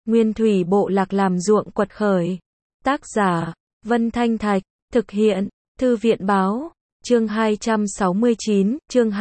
Nguyên thủy bộ lạc làm ruộng quật khởi. Tác giả, Vân Thanh Thạch, thực hiện, Thư viện báo, chương 269, chương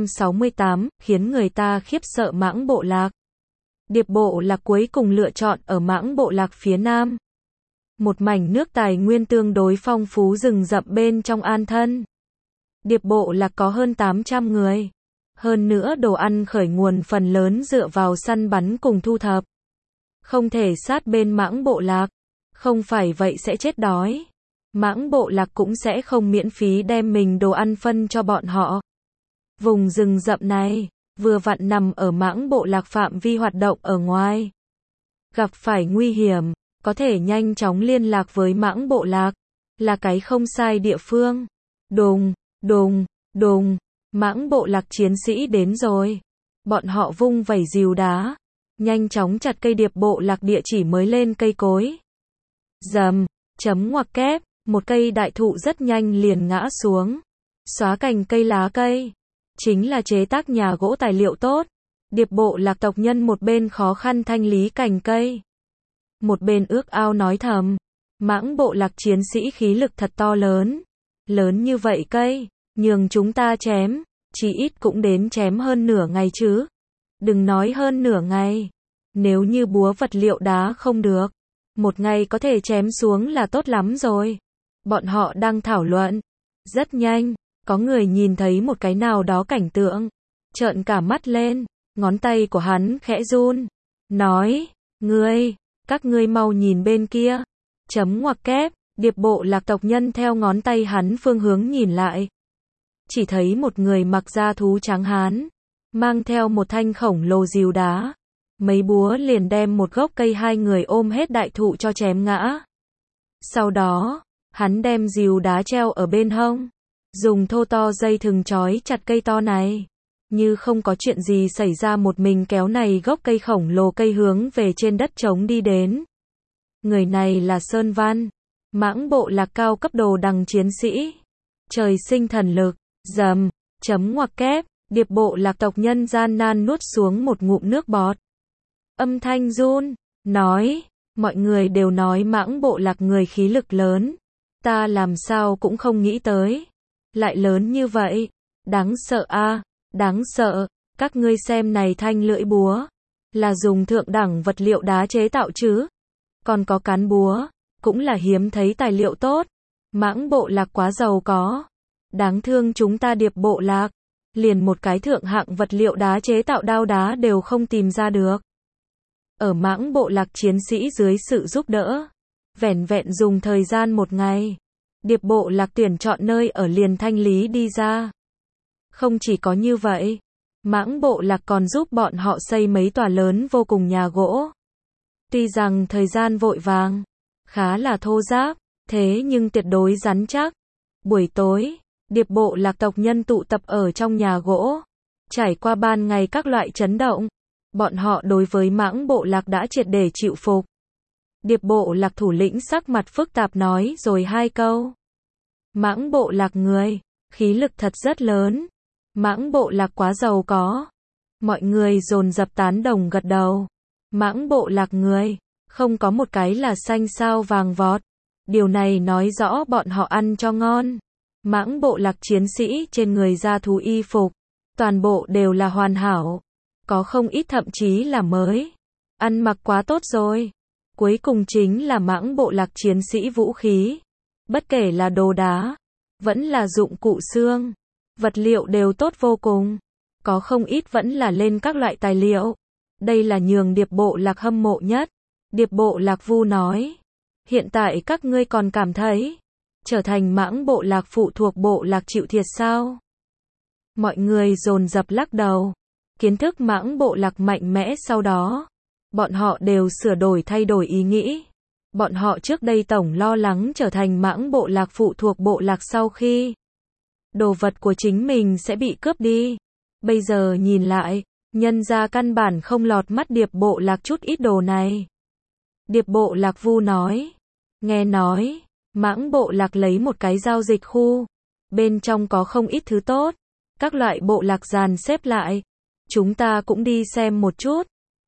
268, khiến người ta khiếp sợ Mãng bộ lạc. Điệp bộ lạc cuối cùng lựa chọn ở Mãng bộ lạc phía nam. Một mảnh nước tài nguyên tương đối phong phú rừng rậm bên trong An Thân. Điệp bộ lạc có hơn 800 người. Hơn nữa đồ ăn khởi nguồn phần lớn dựa vào săn bắn cùng thu thập. Không thể sát bên Mãng bộ lạc. Không phải vậy sẽ chết đói. Mãng bộ lạc cũng sẽ không miễn phí đem mình đồ ăn phân cho bọn họ. Vùng rừng rậm này, vừa vặn nằm ở Mãng bộ lạc phạm vi hoạt động ở ngoài. Gặp phải nguy hiểm, có thể nhanh chóng liên lạc với Mãng bộ lạc, là cái không sai địa phương. Đùng, đùng, đùng, Mãng bộ lạc chiến sĩ đến rồi. Bọn họ vung vẩy rìu đá, nhanh chóng chặt cây điệp bộ lạc địa chỉ mới lên cây cối. Rầm, chấm ngoặc kép, một cây đại thụ rất nhanh liền ngã xuống. Xóa cành cây lá cây. Chính là chế tác nhà gỗ tài liệu tốt. Điệp bộ lạc tộc nhân một bên khó khăn thanh lý cành cây. Một bên ước ao nói thầm. Mãng bộ lạc chiến sĩ khí lực thật to lớn. Lớn như vậy cây, nhường chúng ta chém, chỉ ít cũng đến chém hơn nửa ngày chứ. Đừng nói hơn nửa ngày. Nếu như búa vật liệu đá không được, một ngày có thể chém xuống là tốt lắm rồi. Bọn họ đang thảo luận. Rất nhanh, có người nhìn thấy một cái nào đó cảnh tượng. Trợn cả mắt lên, ngón tay của hắn khẽ run. Nói, các ngươi mau nhìn bên kia. Chấm ngoặc kép, điệp bộ lạc tộc nhân theo ngón tay hắn phương hướng nhìn lại. Chỉ thấy một người mặc da thú trắng hán, mang theo một thanh khổng lồ rìu đá. Mấy búa liền đem một gốc cây hai người ôm hết đại thụ cho chém ngã. Sau đó, hắn đem rìu đá treo ở bên hông, dùng thô to dây thừng trói chặt cây to này. Như không có chuyện gì xảy ra một mình kéo này gốc cây khổng lồ cây hướng về trên đất trống đi đến. Người này là Sơn Văn, Mãng bộ lạc cao cấp đồ đằng chiến sĩ. Trời sinh thần lực, rầm, chấm ngoặc kép, điệp bộ lạc tộc nhân gian nan nuốt xuống một ngụm nước bọt. Âm thanh run, nói, mọi người đều nói Mãng bộ lạc người khí lực lớn. Ta làm sao cũng không nghĩ tới. Lại lớn như vậy. Đáng sợ a, đáng sợ. Các ngươi xem này thanh lưỡi búa. Là dùng thượng đẳng vật liệu đá chế tạo chứ. Còn có cán búa. Cũng là hiếm thấy tài liệu tốt. Mãng bộ lạc quá giàu có. Đáng thương chúng ta điệp bộ lạc. Liền một cái thượng hạng vật liệu đá chế tạo đao đá đều không tìm ra được. Ở Mãng bộ lạc chiến sĩ dưới sự giúp đỡ. Vẻn vẹn dùng thời gian một ngày. Điệp bộ lạc tuyển chọn nơi ở liền thanh lý đi ra. Không chỉ có như vậy. Mãng bộ lạc còn giúp bọn họ xây mấy tòa lớn vô cùng nhà gỗ. Tuy rằng thời gian vội vàng, khá là thô ráp, thế nhưng tuyệt đối rắn chắc. Buổi tối, điệp bộ lạc tộc nhân tụ tập ở trong nhà gỗ. Trải qua ban ngày các loại chấn động. Bọn họ đối với Mãng bộ lạc đã triệt để chịu phục. Điệp bộ lạc thủ lĩnh sắc mặt phức tạp nói rồi hai câu. Mãng bộ lạc người, khí lực thật rất lớn. Mãng bộ lạc quá giàu có. Mọi người dồn dập tán đồng gật đầu. Mãng bộ lạc người, không có một cái là xanh sao vàng vọt. Điều này nói rõ bọn họ ăn cho ngon. Mãng bộ lạc chiến sĩ trên người da thú y phục, toàn bộ đều là hoàn hảo. Có không ít thậm chí là mới. Ăn mặc quá tốt rồi. Cuối cùng chính là Mãng bộ lạc chiến sĩ vũ khí. Bất kể là đồ đá, vẫn là dụng cụ xương, vật liệu đều tốt vô cùng. Có không ít vẫn là lên các loại tài liệu. Đây là nhường điệp bộ lạc hâm mộ nhất. Điệp bộ lạc Vu nói. Hiện tại các ngươi còn cảm thấy trở thành Mãng bộ lạc phụ thuộc bộ lạc chịu thiệt sao? Mọi người dồn dập lắc đầu. Kiến thức Mãng bộ lạc mạnh mẽ sau đó. Bọn họ đều sửa đổi thay đổi ý nghĩ. Bọn họ trước đây tổng lo lắng trở thành Mãng bộ lạc phụ thuộc bộ lạc sau khi đồ vật của chính mình sẽ bị cướp đi. Bây giờ nhìn lại, nhân ra căn bản không lọt mắt điệp bộ lạc chút ít đồ này. Điệp bộ lạc Vu nói. Nghe nói, Mãng bộ lạc lấy một cái giao dịch khu. Bên trong có không ít thứ tốt. Các loại bộ lạc dàn xếp lại. Chúng ta cũng đi xem một chút.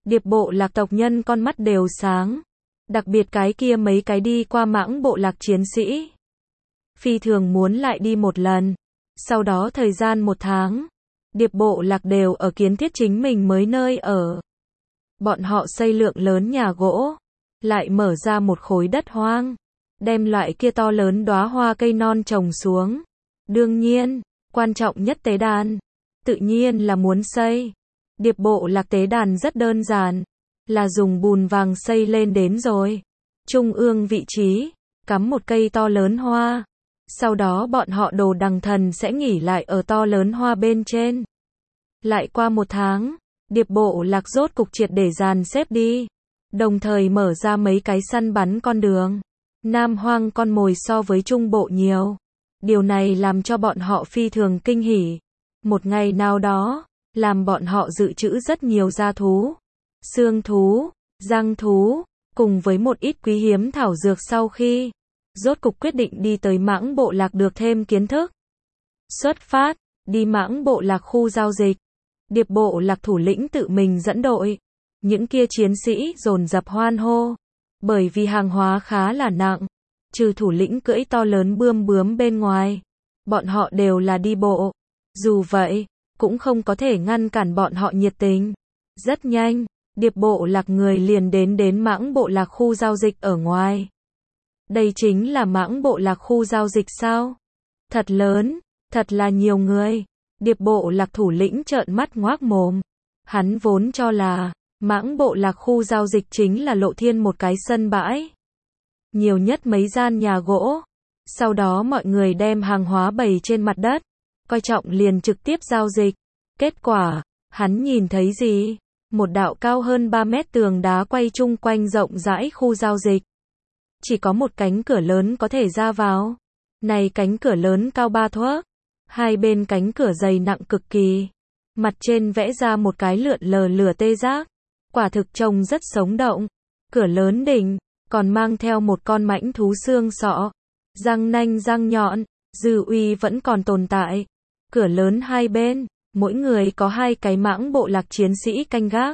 Điệp bộ lạc tộc nhân con mắt đều sáng. Đặc biệt cái kia mấy cái đi qua mãng bộ lạc chiến sĩ. Phi thường muốn lại đi một lần. Sau đó thời gian 1 tháng, điệp bộ lạc đều ở kiến thiết chính mình mới nơi ở. Bọn họ xây lượng lớn nhà gỗ, lại mở ra một khối đất hoang, đem loại kia to lớn đóa hoa cây non trồng xuống. Đương nhiên, quan trọng nhất tế đàn, tự nhiên là muốn xây. Điệp bộ lạc tế đàn rất đơn giản, là dùng bùn vàng xây lên đến rồi. Trung ương vị trí, cắm một cây to lớn hoa. Sau đó bọn họ đồ đằng thần sẽ nghỉ lại ở to lớn hoa bên trên. Lại qua 1 tháng, điệp bộ lạc rốt cục triệt để dàn xếp đi. Đồng thời mở ra mấy cái săn bắn con đường. Nam hoang con mồi so với trung bộ nhiều. Điều này làm cho bọn họ phi thường kinh hỉ. Một ngày nào đó, làm bọn họ dự trữ rất nhiều gia thú, xương thú, răng thú, cùng với một ít quý hiếm thảo dược sau khi rốt cục quyết định đi tới mãng bộ lạc được thêm kiến thức. Xuất phát, đi mãng bộ lạc khu giao dịch. Điệp bộ lạc thủ lĩnh tự mình dẫn đội. Những kia chiến sĩ dồn dập hoan hô. Bởi vì hàng hóa khá là nặng. Trừ thủ lĩnh cưỡi to lớn bươm bướm bên ngoài. Bọn họ đều là đi bộ. Dù vậy, cũng không có thể ngăn cản bọn họ nhiệt tình. Rất nhanh, điệp bộ lạc người liền đến mãng bộ lạc khu giao dịch ở ngoài. Đây chính là mãng bộ lạc khu giao dịch sao? Thật lớn, thật là nhiều người. Điệp bộ lạc thủ lĩnh trợn mắt ngoác mồm. Hắn vốn cho là mãng bộ lạc khu giao dịch chính là lộ thiên một cái sân bãi. Nhiều nhất mấy gian nhà gỗ. Sau đó mọi người đem hàng hóa bày trên mặt đất. Coi trọng liền trực tiếp giao dịch. Kết quả, hắn nhìn thấy gì? Một đạo cao hơn 3 mét tường đá quay chung quanh rộng rãi khu giao dịch. Chỉ có một cánh cửa lớn có thể ra vào. Này cánh cửa lớn cao 3 thước. Hai bên cánh cửa dày nặng cực kỳ. Mặt trên vẽ ra một cái lượn lờ lửa tê giác. Quả thực trông rất sống động. Cửa lớn đỉnh, còn mang theo một con mãnh thú xương sọ. Răng nanh răng nhọn, dư uy vẫn còn tồn tại. Cửa lớn hai bên, mỗi người có 2 cái mãng bộ lạc chiến sĩ canh gác.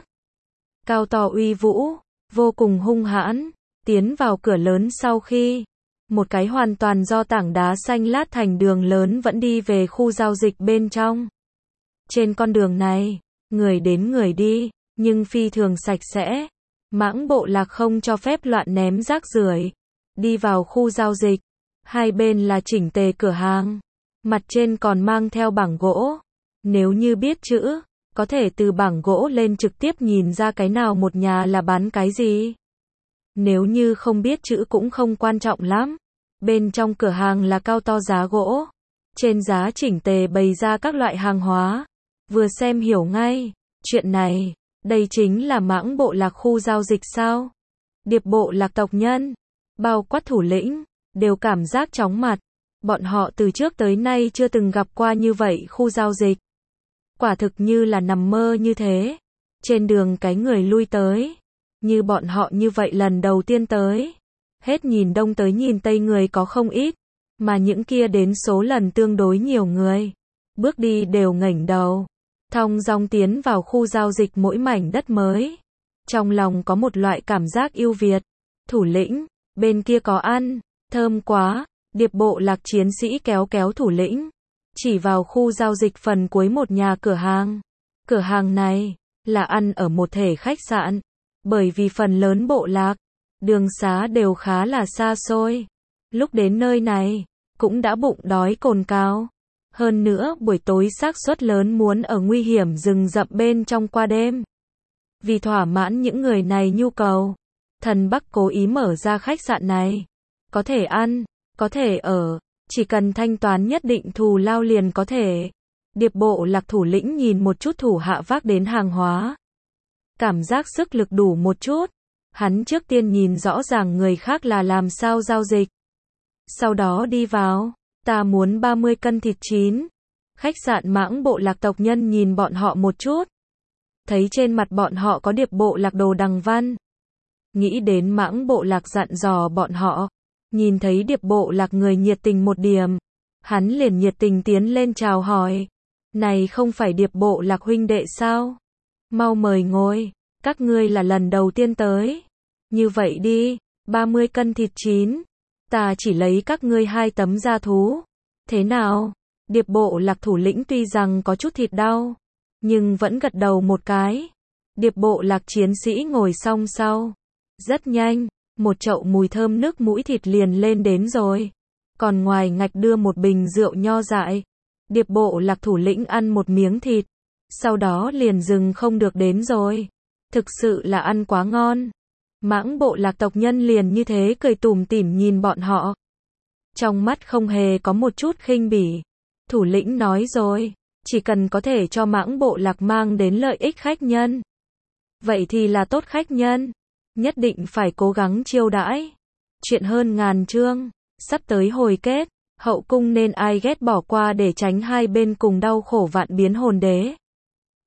Cao to uy vũ, vô cùng hung hãn. Tiến vào cửa lớn sau khi, một cái hoàn toàn do tảng đá xanh lát thành đường lớn vẫn đi về khu giao dịch bên trong. Trên con đường này, người đến người đi, nhưng phi thường sạch sẽ. Mãng bộ lạc không cho phép loạn ném rác rưởi. Đi vào khu giao dịch, hai bên là chỉnh tề cửa hàng. Mặt trên còn mang theo bảng gỗ. Nếu như biết chữ, có thể từ bảng gỗ lên trực tiếp nhìn ra cái nào một nhà là bán cái gì. Nếu như không biết chữ cũng không quan trọng lắm. Bên trong cửa hàng là cao to giá gỗ. Trên giá chỉnh tề bày ra các loại hàng hóa. Vừa xem hiểu ngay. Chuyện này, đây chính là mãng bộ lạc khu giao dịch sao? Điệp bộ lạc tộc nhân, bao quát thủ lĩnh, đều cảm giác chóng mặt. Bọn họ từ trước tới nay chưa từng gặp qua như vậy khu giao dịch. Quả thực như là nằm mơ như thế. Trên đường cái người lui tới. Như bọn họ như vậy lần đầu tiên tới. Hết nhìn đông tới nhìn tây người có không ít. Mà những kia đến số lần tương đối nhiều người. Bước đi đều ngẩng đầu. Thong dong tiến vào khu giao dịch mỗi mảnh đất mới. Trong lòng có một loại cảm giác yêu Việt. Thủ lĩnh, bên kia có ăn. Thơm quá. Điệp bộ lạc chiến sĩ kéo thủ lĩnh. Chỉ vào khu giao dịch phần cuối một nhà cửa hàng. Cửa hàng này, là ăn ở một thể khách sạn. Bởi vì phần lớn bộ lạc, đường xá đều khá là xa xôi. Lúc đến nơi này, cũng đã bụng đói cồn cào. Hơn nữa buổi tối xác suất lớn muốn ở nguy hiểm rừng rậm bên trong qua đêm. Vì thỏa mãn những người này nhu cầu, thần Bắc cố ý mở ra khách sạn này. Có thể ăn, có thể ở, chỉ cần thanh toán nhất định thù lao liền có thể. Điệp bộ lạc thủ lĩnh nhìn một chút thủ hạ vác đến hàng hóa. Cảm giác sức lực đủ một chút. Hắn trước tiên nhìn rõ ràng người khác là làm sao giao dịch. Sau đó đi vào. Ta muốn 30 cân thịt chín. Khách sạn mãng bộ lạc tộc nhân nhìn bọn họ một chút. Thấy trên mặt bọn họ có điệp bộ lạc đồ đằng văn. Nghĩ đến mãng bộ lạc dặn dò bọn họ. Nhìn thấy điệp bộ lạc người nhiệt tình một điểm. Hắn liền nhiệt tình tiến lên chào hỏi. Này không phải điệp bộ lạc huynh đệ sao? Mau mời ngồi. Các ngươi là lần đầu tiên tới. Như vậy đi, 30 cân thịt chín. Ta chỉ lấy các ngươi 2 tấm da thú. Thế nào? Điệp bộ lạc thủ lĩnh tuy rằng có chút thịt đau, nhưng vẫn gật đầu một cái. Điệp bộ lạc chiến sĩ ngồi xong sau. Rất nhanh, một chậu mùi thơm nước mũi thịt liền lên đến rồi. Còn ngoài ngạch đưa một bình rượu nho dại. Điệp bộ lạc thủ lĩnh ăn một miếng thịt. Sau đó liền dừng không được đến rồi. Thực sự là ăn quá ngon. Mãng bộ lạc tộc nhân liền như thế cười tủm tỉm nhìn bọn họ. Trong mắt không hề có một chút khinh bỉ. Thủ lĩnh nói rồi, chỉ cần có thể cho mãng bộ lạc mang đến lợi ích khách nhân. Vậy thì là tốt khách nhân. Nhất định phải cố gắng chiêu đãi. Chuyện hơn ngàn chương. Sắp tới hồi kết. Hậu cung nên ai ghét bỏ qua để tránh hai bên cùng đau khổ vạn biến hồn đế.